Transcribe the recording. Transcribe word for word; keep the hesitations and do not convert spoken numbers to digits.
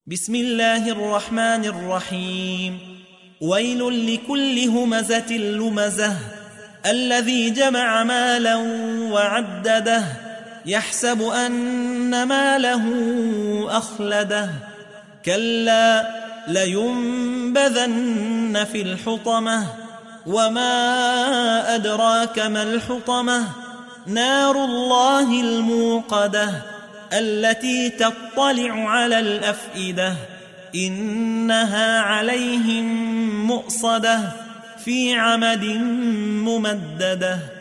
بسم الله الرحمن الرحيم. ويل لكل همزة لمزة الذي جمع مالا وعدده يحسب أن ماله أخلده كلا لينبذن في الحطمة وما أدراك ما الحطمة نار الله الموقدة التي تطلع على الأفئدة إنها عليهم مؤصدة في عمد ممددة.